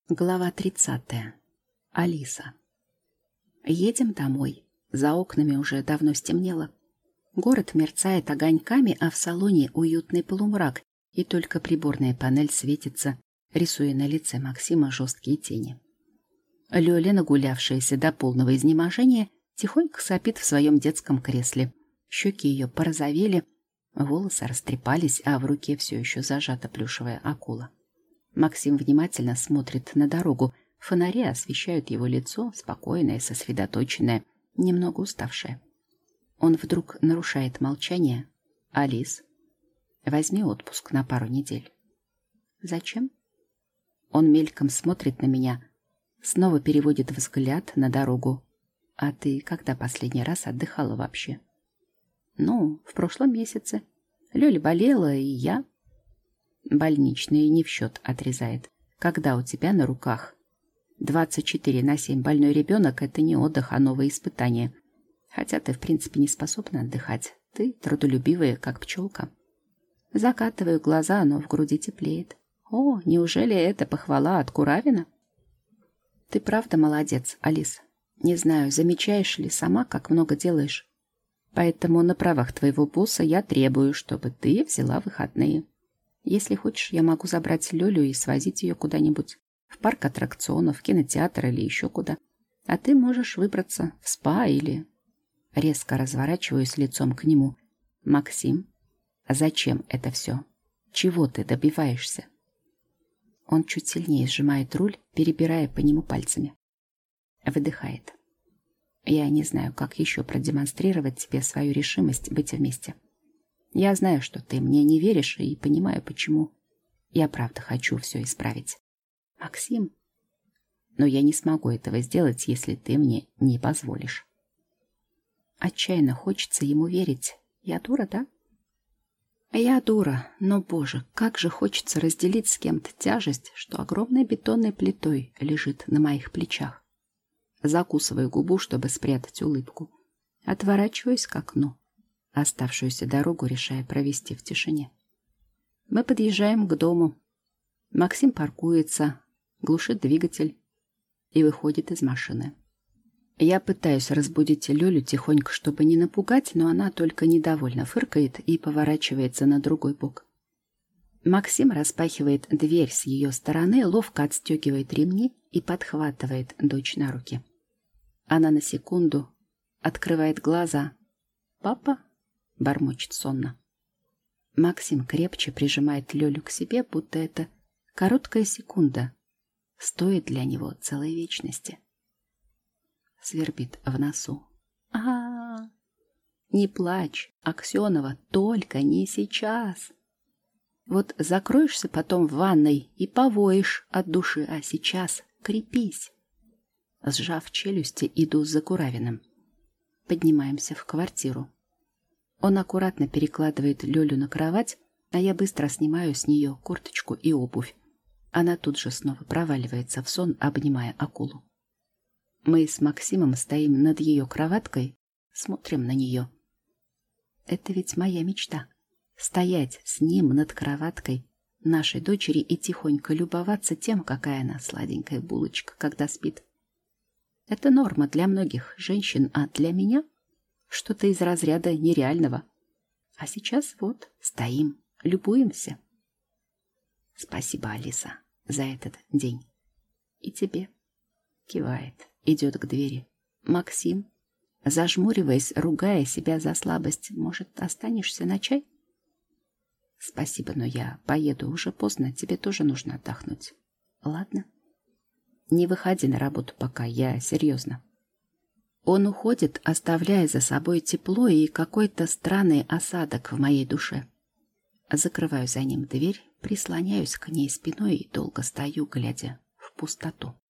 Глава 30. Алиса. Едем домой. За окнами уже давно стемнело. Город мерцает огоньками, а в салоне уютный полумрак, и только приборная панель светится, рисуя на лице Максима жесткие тени. Лёля, нагулявшаяся до полного изнеможения, тихонько сопит в своем детском кресле. Щеки ее порозовели, волосы растрепались, а в руке все еще зажата плюшевая акула. Максим внимательно смотрит на дорогу. Фонари освещают его лицо, спокойное, сосредоточенное, немного уставшее. Он вдруг нарушает молчание. «Алис, возьми отпуск на пару недель». «Зачем?» Он мельком смотрит на меня, снова переводит взгляд на дорогу. «А ты когда последний раз отдыхала вообще?» «Ну, в прошлом месяце. Лёля болела, и я...» Больничные не в счет, отрезает. Когда у тебя на руках 24/7 больной ребенок, это не отдых, а новое испытание. Хотя ты, в принципе, не способна отдыхать. Ты трудолюбивая, как пчелка. Закатываю глаза, но в груди теплеет. О, неужели это похвала от Куравина? Ты правда молодец, Алис. Не знаю, замечаешь ли сама, как много делаешь. Поэтому на правах твоего босса я требую, чтобы ты взяла выходные. Если хочешь, я могу забрать Лёлю и свозить ее куда-нибудь. В парк аттракционов, в кинотеатр или еще куда. А ты можешь выбраться в спа или... Резко разворачиваюсь лицом к нему. Максим, а зачем это все? Чего ты добиваешься? Он чуть сильнее сжимает руль, перебирая по нему пальцами. Выдыхает. Я не знаю, как еще продемонстрировать тебе свою решимость быть вместе. Я знаю, что ты мне не веришь, и понимаю, почему. Я правда хочу все исправить. Максим, но я не смогу этого сделать, если ты мне не позволишь. Отчаянно хочется ему верить. Я дура, да? Я дура, но, боже, как же хочется разделить с кем-то тяжесть, что огромной бетонной плитой лежит на моих плечах. Закусываю губу, чтобы спрятать улыбку. Отворачиваюсь к окну. Оставшуюся дорогу решая провести в тишине. Мы подъезжаем к дому. Максим паркуется, глушит двигатель и выходит из машины. Я пытаюсь разбудить Лёлю тихонько, чтобы не напугать, но она только недовольно фыркает и поворачивается на другой бок. Максим распахивает дверь с ее стороны, ловко отстегивает ремни и подхватывает дочь на руки. Она на секунду открывает глаза. «Папа?» — бормочет сонно. Максим крепче прижимает Лёлю к себе, будто это короткая секунда стоит для него целой вечности. Свербит в носу. А-а-а! Не плачь, Аксенова, только не сейчас. Вот закроешься потом в ванной и повоишь от души, а сейчас крепись. Сжав челюсти, иду за Куравиным. Поднимаемся в квартиру. Он аккуратно перекладывает Лёлю на кровать, а я быстро снимаю с нее курточку и обувь. Она тут же снова проваливается в сон, обнимая акулу. Мы с Максимом стоим над ее кроваткой, смотрим на нее. Это ведь моя мечта — стоять с ним над кроваткой нашей дочери и тихонько любоваться тем, какая она сладенькая булочка, когда спит. Это норма для многих женщин, а для меня — что-то из разряда нереального. А сейчас вот стоим, любуемся. Спасибо, Алиса, за этот день. И тебе. Кивает, идет к двери. Максим, зажмуриваясь, ругая себя за слабость, может, останешься на чай? Спасибо, но я поеду, уже поздно, тебе тоже нужно отдохнуть. Ладно. Не выходи на работу пока, я серьезно. Он уходит, оставляя за собой тепло и какой-то странный осадок в моей душе. Закрываю за ним дверь, прислоняюсь к ней спиной и долго стою, глядя в пустоту.